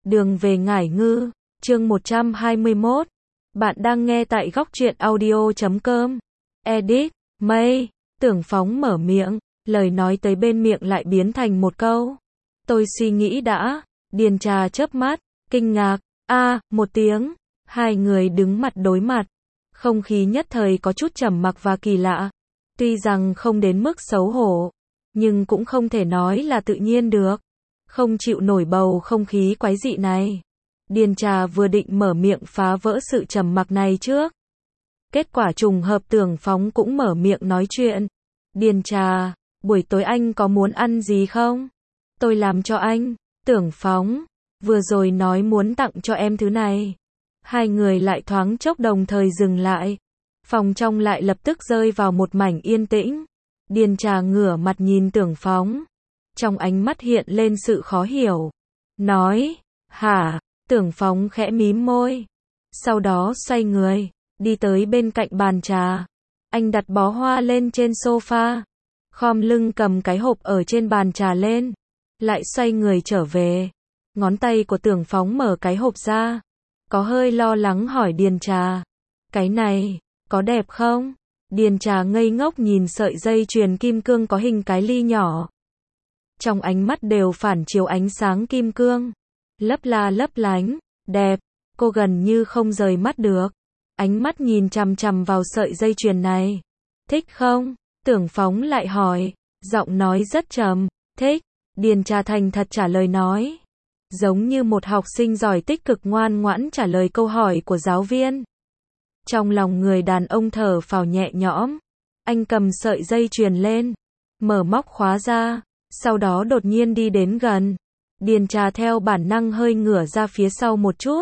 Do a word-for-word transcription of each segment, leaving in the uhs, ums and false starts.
Đường về Ngải Ngư, chương một trăm hai mươi mốt. Bạn đang nghe tại góc truyện audio chấm com. Edit, Mây, Tưởng Phóng mở miệng, lời nói tới bên miệng lại biến thành một câu. Tôi suy nghĩ đã, Điền Trà chớp mắt, kinh ngạc, a, một tiếng, hai người đứng mặt đối mặt. Không khí nhất thời có chút trầm mặc và kỳ lạ. Tuy rằng không đến mức xấu hổ, nhưng cũng không thể nói là tự nhiên được. Không chịu nổi bầu không khí quái dị này. Điền Trà vừa định mở miệng phá vỡ sự trầm mặc này trước. Kết quả trùng hợp Tưởng Phóng cũng mở miệng nói chuyện. Điền Trà, buổi tối anh có muốn ăn gì không? Tôi làm cho anh. Tưởng Phóng, vừa rồi nói muốn tặng cho em thứ này. Hai người lại thoáng chốc đồng thời dừng lại. Phòng trong lại lập tức rơi vào một mảnh yên tĩnh. Điền Trà ngửa mặt nhìn Tưởng Phóng. Trong ánh mắt hiện lên sự khó hiểu. Nói, hả? Tưởng Phóng khẽ mím môi. Sau đó xoay người, đi tới bên cạnh bàn trà. Anh đặt bó hoa lên trên sofa. Khom lưng cầm cái hộp ở trên bàn trà lên. Lại xoay người trở về. Ngón tay của Tưởng Phóng mở cái hộp ra. Có hơi lo lắng hỏi Điền Trà. Cái này, có đẹp không? Điền Trà ngây ngốc nhìn sợi dây chuyền kim cương có hình cái ly nhỏ. Trong ánh mắt đều phản chiếu ánh sáng kim cương. Lấp la lấp lánh, đẹp, cô gần như không rời mắt được. Ánh mắt nhìn chằm chằm vào sợi dây chuyền này. Thích không? Tưởng Phóng lại hỏi, giọng nói rất trầm, thích. Điền Trà thành thật trả lời nói. Giống như một học sinh giỏi tích cực ngoan ngoãn trả lời câu hỏi của giáo viên. Trong lòng người đàn ông thở phào nhẹ nhõm. Anh cầm sợi dây chuyền lên, mở móc khóa ra, sau đó đột nhiên đi đến gần. Điền Trà theo bản năng hơi ngửa ra phía sau một chút.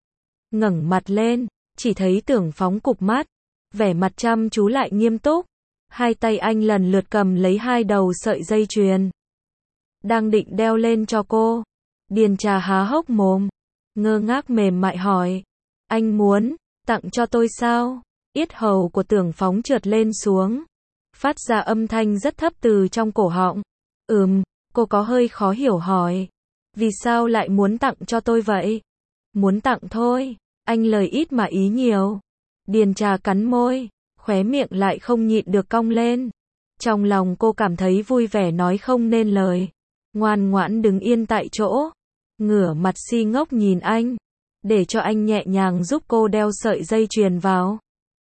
Ngẩng mặt lên, chỉ thấy Tưởng Phóng cụp mắt, vẻ mặt chăm chú lại nghiêm túc. Hai tay anh lần lượt cầm lấy hai đầu sợi dây chuyền. Đang định đeo lên cho cô. Điền Trà há hốc mồm, ngơ ngác mềm mại hỏi. Anh muốn tặng cho tôi sao? Yết hầu của Tưởng Phóng trượt lên xuống. Phát ra âm thanh rất thấp từ trong cổ họng. Ừm, cô có hơi khó hiểu hỏi. Vì sao lại muốn tặng cho tôi vậy? Muốn tặng thôi, anh lời ít mà ý nhiều. Điền Trà cắn môi, khóe miệng lại không nhịn được cong lên. Trong lòng cô cảm thấy vui vẻ nói không nên lời. Ngoan ngoãn đứng yên tại chỗ, ngửa mặt si ngốc nhìn anh, để cho anh nhẹ nhàng giúp cô đeo sợi dây chuyền vào.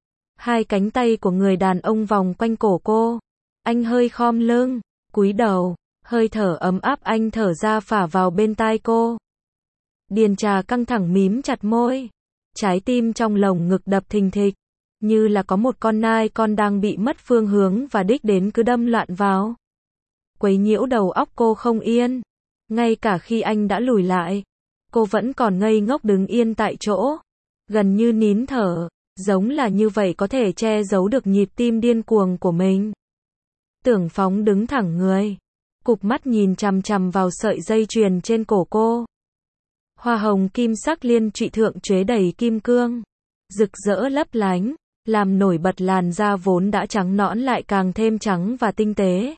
Hai cánh tay của người đàn ông vòng quanh cổ cô. Anh hơi khom lưng, cúi đầu, hơi thở ấm áp anh thở ra phả vào bên tai cô. Điền Trà căng thẳng mím chặt môi. Trái tim trong lồng ngực đập thình thịch, như là có một con nai con đang bị mất phương hướng và đích đến cứ đâm loạn vào. Quấy nhiễu đầu óc cô không yên. Ngay cả khi anh đã lùi lại, cô vẫn còn ngây ngốc đứng yên tại chỗ, gần như nín thở, giống là như vậy có thể che giấu được nhịp tim điên cuồng của mình. Tưởng Phóng đứng thẳng người, cụp mắt nhìn chằm chằm vào sợi dây chuyền trên cổ cô. Hoa hồng kim sắc liên trụy thượng chuế đầy kim cương, rực rỡ lấp lánh, làm nổi bật làn da vốn đã trắng nõn lại càng thêm trắng và tinh tế.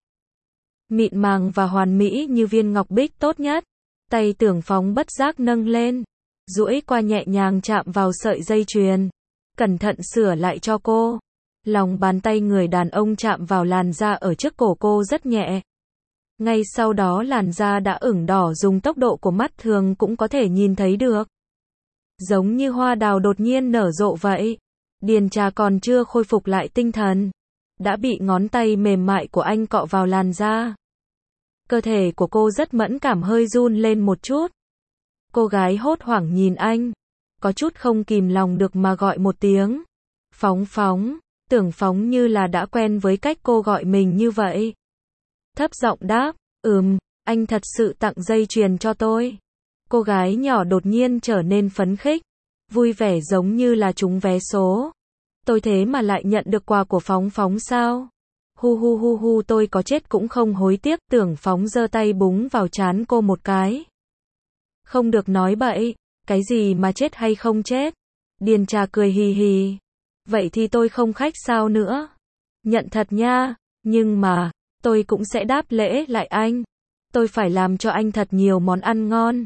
Mịn màng và hoàn mỹ như viên ngọc bích tốt nhất. Tay Tưởng Phóng bất giác nâng lên, duỗi qua nhẹ nhàng chạm vào sợi dây chuyền, cẩn thận sửa lại cho cô. Lòng bàn tay người đàn ông chạm vào làn da ở trước cổ cô rất nhẹ. Ngay sau đó làn da đã ửng đỏ dùng tốc độ của mắt thường cũng có thể nhìn thấy được. Giống như hoa đào đột nhiên nở rộ vậy. Điền Trà còn chưa khôi phục lại tinh thần, đã bị ngón tay mềm mại của anh cọ vào làn da. Cơ thể của cô rất mẫn cảm hơi run lên một chút. Cô gái hốt hoảng nhìn anh, có chút không kìm lòng được mà gọi một tiếng. Phóng Phóng. Tưởng Phóng như là đã quen với cách cô gọi mình như vậy. Thấp giọng đáp, ừm, anh thật sự tặng dây chuyền cho tôi. Cô gái nhỏ đột nhiên trở nên phấn khích, vui vẻ giống như là trúng vé số. Tôi thế mà lại nhận được quà của Phóng Phóng sao? Hu hu hu hu tôi có chết cũng không hối tiếc. Tưởng Phóng giơ tay búng vào trán cô một cái. Không được nói bậy, cái gì mà chết hay không chết? Điền Trà cười hì hì. Vậy thì tôi không khách sao nữa? Nhận thật nha, nhưng mà, tôi cũng sẽ đáp lễ lại anh. Tôi phải làm cho anh thật nhiều món ăn ngon.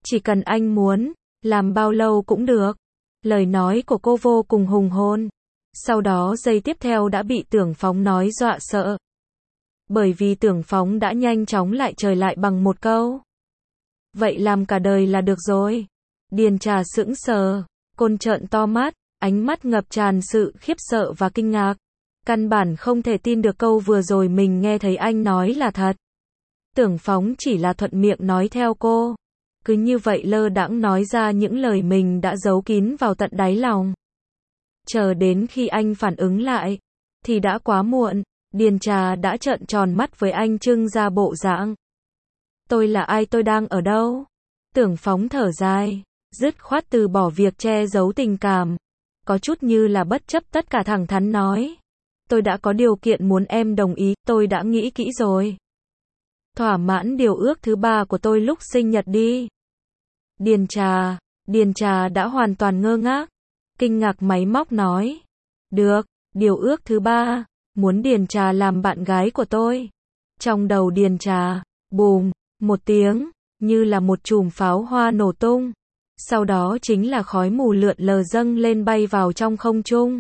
Chỉ cần anh muốn, làm bao lâu cũng được. Lời nói của cô vô cùng hùng hồn. Sau đó giây tiếp theo đã bị Tưởng Phóng nói dọa sợ. Bởi vì Tưởng Phóng đã nhanh chóng lại trời lại bằng một câu. Vậy làm cả đời là được rồi. Điền Trà sững sờ, côn trợn to mắt, ánh mắt ngập tràn sự khiếp sợ và kinh ngạc. Căn bản không thể tin được câu vừa rồi mình nghe thấy anh nói là thật. Tưởng Phóng chỉ là thuận miệng nói theo cô. Cứ như vậy lơ đãng nói ra những lời mình đã giấu kín vào tận đáy lòng. Chờ đến khi anh phản ứng lại, thì đã quá muộn. Điền Trà đã trợn tròn mắt với anh trưng ra bộ dạng. Tôi là ai, tôi đang ở đâu? Tưởng Phóng thở dài, dứt khoát từ bỏ việc che giấu tình cảm. Có chút như là bất chấp tất cả thẳng thắn nói. Tôi đã có điều kiện muốn em đồng ý, tôi đã nghĩ kỹ rồi. Thỏa mãn điều ước thứ ba của tôi lúc sinh nhật đi. Điền Trà, Điền Trà đã hoàn toàn ngơ ngác. Kinh ngạc máy móc nói. Được, điều ước thứ ba, muốn Điền Trà làm bạn gái của tôi. Trong đầu Điền Trà, bùm, một tiếng, như là một chùm pháo hoa nổ tung. Sau đó chính là khói mù lượn lờ dâng lên bay vào trong không trung.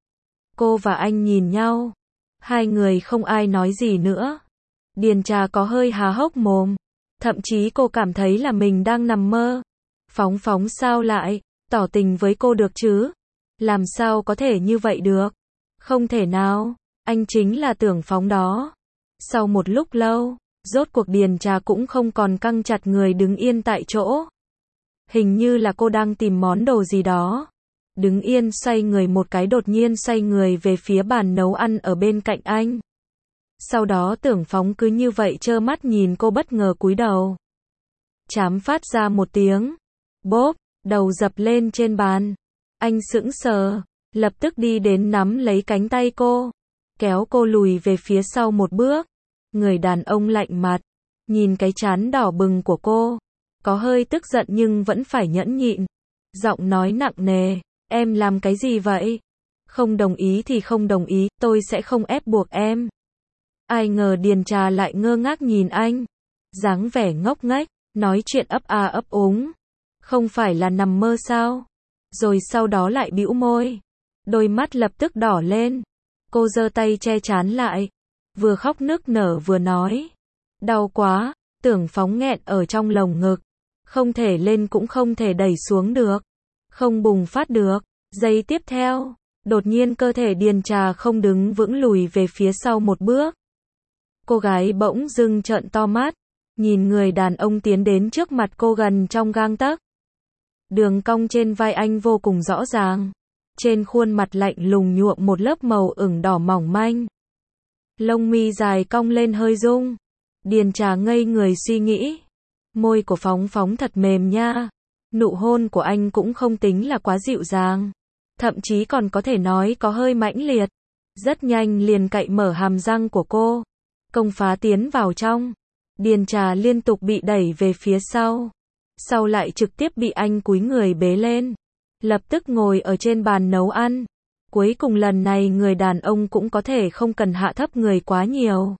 Cô và anh nhìn nhau. Hai người không ai nói gì nữa. Điền Trà có hơi há hốc mồm. Thậm chí cô cảm thấy là mình đang nằm mơ. Phóng Phóng sao lại tỏ tình với cô được chứ? Làm sao có thể như vậy được? Không thể nào, anh chính là Tưởng Phóng đó. Sau một lúc lâu, rốt cuộc Điền Trà cũng không còn căng chặt người đứng yên tại chỗ. Hình như là cô đang tìm món đồ gì đó. Đứng yên xoay người một cái, đột nhiên xoay người về phía bàn nấu ăn ở bên cạnh anh. Sau đó Tưởng Phóng cứ như vậy trơ mắt nhìn cô bất ngờ cúi đầu. Chám phát ra một tiếng. Bốp, đầu dập lên trên bàn. Anh sững sờ, lập tức đi đến nắm lấy cánh tay cô. Kéo cô lùi về phía sau một bước. Người đàn ông lạnh mặt. Nhìn cái trán đỏ bừng của cô. Có hơi tức giận nhưng vẫn phải nhẫn nhịn. Giọng nói nặng nề. Em làm cái gì vậy? Không đồng ý thì không đồng ý, tôi sẽ không ép buộc em. Ai ngờ Điền Trà lại ngơ ngác nhìn anh. Dáng vẻ ngốc nghếch, nói chuyện ấp a ấp úng. Không phải là nằm mơ sao? Rồi sau đó lại bĩu môi. Đôi mắt lập tức đỏ lên. Cô giơ tay che trán lại. Vừa khóc nức nở vừa nói. Đau quá, Tưởng Phóng nghẹn ở trong lồng ngực. Không thể lên cũng không thể đẩy xuống được. Không bùng phát được. Giây tiếp theo, đột nhiên cơ thể Điền Trà không đứng vững lùi về phía sau một bước. Cô gái bỗng dưng trợn to mắt. Nhìn người đàn ông tiến đến trước mặt cô gần trong gang tấc. Đường cong trên vai anh vô cùng rõ ràng. Trên khuôn mặt lạnh lùng nhuộm một lớp màu ửng đỏ mỏng manh. Lông mi dài cong lên hơi rung. Điền Trà ngây người suy nghĩ. Môi của Phóng Phóng thật mềm nha. Nụ hôn của anh cũng không tính là quá dịu dàng. Thậm chí còn có thể nói có hơi mãnh liệt. Rất nhanh liền cạy mở hàm răng của cô. Công phá tiến vào trong. Điền Trà liên tục bị đẩy về phía sau. Sau lại trực tiếp bị anh cúi người bế lên. Lập tức ngồi ở trên bàn nấu ăn. Cuối cùng lần này người đàn ông cũng có thể không cần hạ thấp người quá nhiều.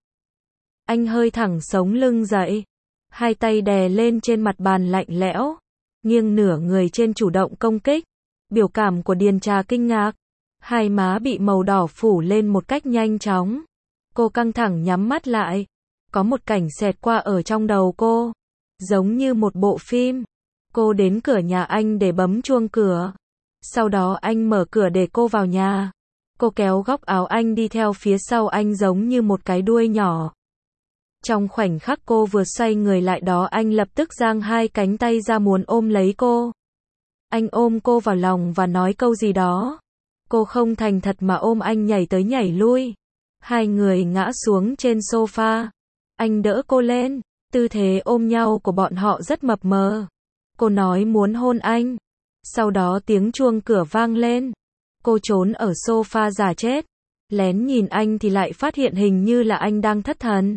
Anh hơi thẳng sống lưng dậy. Hai tay đè lên trên mặt bàn lạnh lẽo. Nghiêng nửa người trên chủ động công kích. Biểu cảm của Điền Trà kinh ngạc. Hai má bị màu đỏ phủ lên một cách nhanh chóng. Cô căng thẳng nhắm mắt lại. Có một cảnh xẹt qua ở trong đầu cô. Giống như một bộ phim. Cô đến cửa nhà anh để bấm chuông cửa. Sau đó anh mở cửa để cô vào nhà. Cô kéo góc áo anh đi theo phía sau anh giống như một cái đuôi nhỏ. Trong khoảnh khắc cô vừa xoay người lại đó anh lập tức giang hai cánh tay ra muốn ôm lấy cô. Anh ôm cô vào lòng và nói câu gì đó. Cô không thành thật mà ôm anh nhảy tới nhảy lui. Hai người ngã xuống trên sofa. Anh đỡ cô lên. Tư thế ôm nhau của bọn họ rất mập mờ. Cô nói muốn hôn anh. Sau đó tiếng chuông cửa vang lên. Cô trốn ở sofa giả chết. Lén nhìn anh thì lại phát hiện hình như là anh đang thất thần.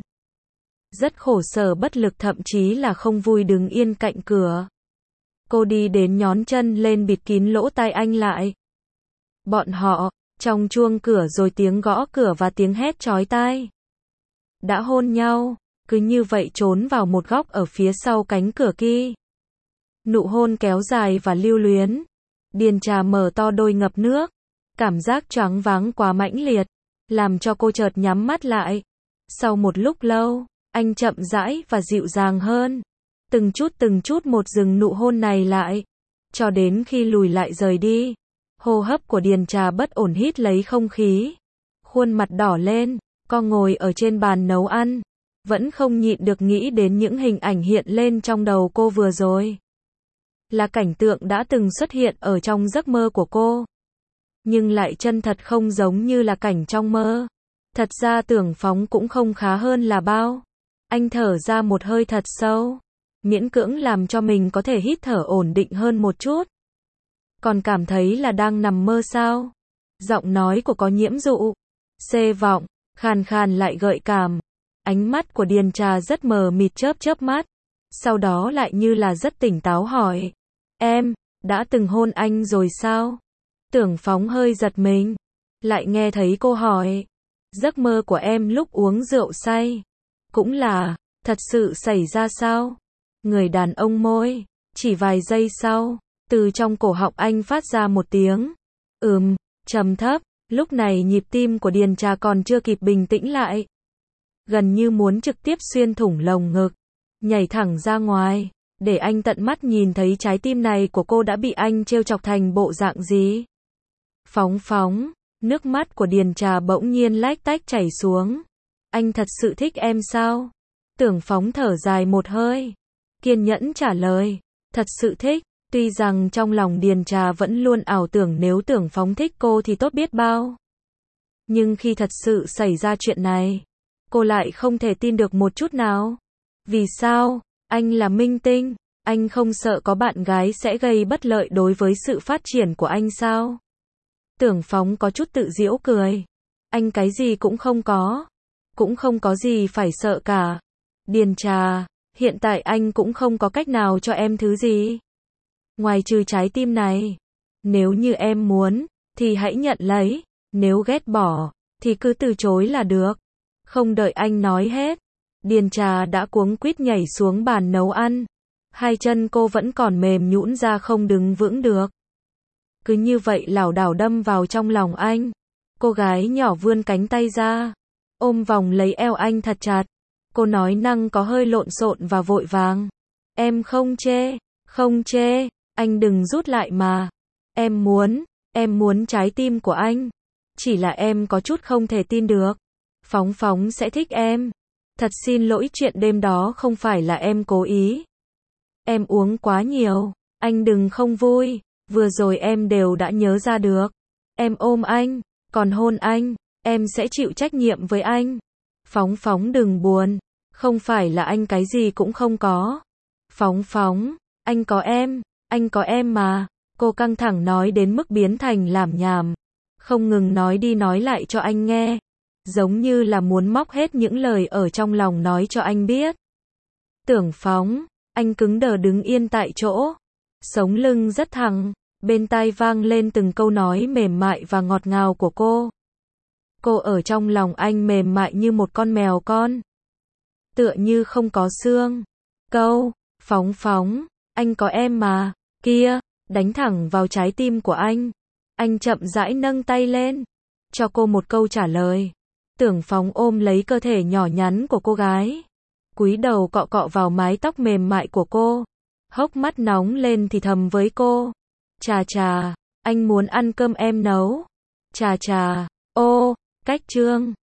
Rất khổ sở bất lực thậm chí là không vui đứng yên cạnh cửa. Cô đi đến nhón chân lên bịt kín lỗ tai anh lại. Bọn họ, trong chuông cửa rồi tiếng gõ cửa và tiếng hét chói tai. Đã hôn nhau, cứ như vậy trốn vào một góc ở phía sau cánh cửa kia. Nụ hôn kéo dài và lưu luyến. Điền Trà mở to đôi ngập nước. Cảm giác choáng váng quá mãnh liệt, làm cho cô chợt nhắm mắt lại. Sau một lúc lâu, anh chậm rãi và dịu dàng hơn. Từng chút từng chút một dừng nụ hôn này lại. Cho đến khi lùi lại rời đi. Hô hấp của Điền Trà bất ổn hít lấy không khí. Khuôn mặt đỏ lên, co ngồi ở trên bàn nấu ăn. Vẫn không nhịn được nghĩ đến những hình ảnh hiện lên trong đầu cô vừa rồi. Là cảnh tượng đã từng xuất hiện ở trong giấc mơ của cô. Nhưng lại chân thật không giống như là cảnh trong mơ. Thật ra Tưởng Phóng cũng không khá hơn là bao. Anh thở ra một hơi thật sâu. Miễn cưỡng làm cho mình có thể hít thở ổn định hơn một chút. Còn cảm thấy là đang nằm mơ sao? Giọng nói của có nhiễm dụ. Xê vọng, khàn khàn lại gợi cảm. Ánh mắt của Điền Trà rất mờ mịt chớp chớp mắt. Sau đó lại như là rất tỉnh táo hỏi. Em, đã từng hôn anh rồi sao? Tưởng Phóng hơi giật mình. Lại nghe thấy cô hỏi. Giấc mơ của em lúc uống rượu say. Cũng là, thật sự xảy ra sao? Người đàn ông môi. Chỉ vài giây sau, từ trong cổ họng anh phát ra một tiếng. Ừm, trầm thấp. Lúc này nhịp tim của Điền Trà còn chưa kịp bình tĩnh lại. Gần như muốn trực tiếp xuyên thủng lồng ngực. Nhảy thẳng ra ngoài. Để anh tận mắt nhìn thấy trái tim này của cô đã bị anh trêu chọc thành bộ dạng gì. Phóng Phóng. Nước mắt của Điền Trà bỗng nhiên lách tách chảy xuống. Anh thật sự thích em sao? Tưởng Phóng thở dài một hơi. Kiên nhẫn trả lời. Thật sự thích. Tuy rằng trong lòng Điền Trà vẫn luôn ảo tưởng nếu Tưởng Phóng thích cô thì tốt biết bao. Nhưng khi thật sự xảy ra chuyện này, cô lại không thể tin được một chút nào. Vì sao? Anh là minh tinh. Anh không sợ có bạn gái sẽ gây bất lợi đối với sự phát triển của anh sao? Tưởng Phóng có chút tự giễu cười. Anh cái gì cũng không có. Cũng không có gì phải sợ cả. Điền Trà, hiện tại anh cũng không có cách nào cho em thứ gì. Ngoài trừ trái tim này. Nếu như em muốn, thì hãy nhận lấy. Nếu ghét bỏ, thì cứ từ chối là được. Không đợi anh nói hết. Điền Trà đã cuống quýt nhảy xuống bàn nấu ăn. Hai chân cô vẫn còn mềm nhũn ra không đứng vững được. Cứ như vậy lảo đảo đâm vào trong lòng anh. Cô gái nhỏ vươn cánh tay ra. Ôm vòng lấy eo anh thật chặt. Cô nói năng có hơi lộn xộn và vội vàng. Em không chê, không chê, anh đừng rút lại mà. Em muốn, em muốn trái tim của anh. Chỉ là em có chút không thể tin được. Phóng Phóng sẽ thích em. Thật xin lỗi chuyện đêm đó không phải là em cố ý. Em uống quá nhiều, anh đừng không vui. Vừa rồi em đều đã nhớ ra được. Em ôm anh, còn hôn anh, em sẽ chịu trách nhiệm với anh. Phóng Phóng đừng buồn, không phải là anh cái gì cũng không có. Phóng Phóng, anh có em, anh có em mà. Cô căng thẳng nói đến mức biến thành lảm nhảm. Không ngừng nói đi nói lại cho anh nghe. Giống như là muốn móc hết những lời ở trong lòng nói cho anh biết. Tưởng Phóng, anh cứng đờ đứng yên tại chỗ. Sống lưng rất thẳng. Bên tai vang lên từng câu nói mềm mại và ngọt ngào của cô. Cô ở trong lòng anh mềm mại như một con mèo con. Tựa như không có xương. Câu, Phóng Phóng, anh có em mà, kia, đánh thẳng vào trái tim của anh. Anh chậm rãi nâng tay lên, cho cô một câu trả lời. Tưởng Phóng ôm lấy cơ thể nhỏ nhắn của cô gái. Cúi đầu cọ cọ vào mái tóc mềm mại của cô. Hốc mắt nóng lên thì thầm với cô. Trà trà, anh muốn ăn cơm em nấu. Trà trà, ô, cách chương.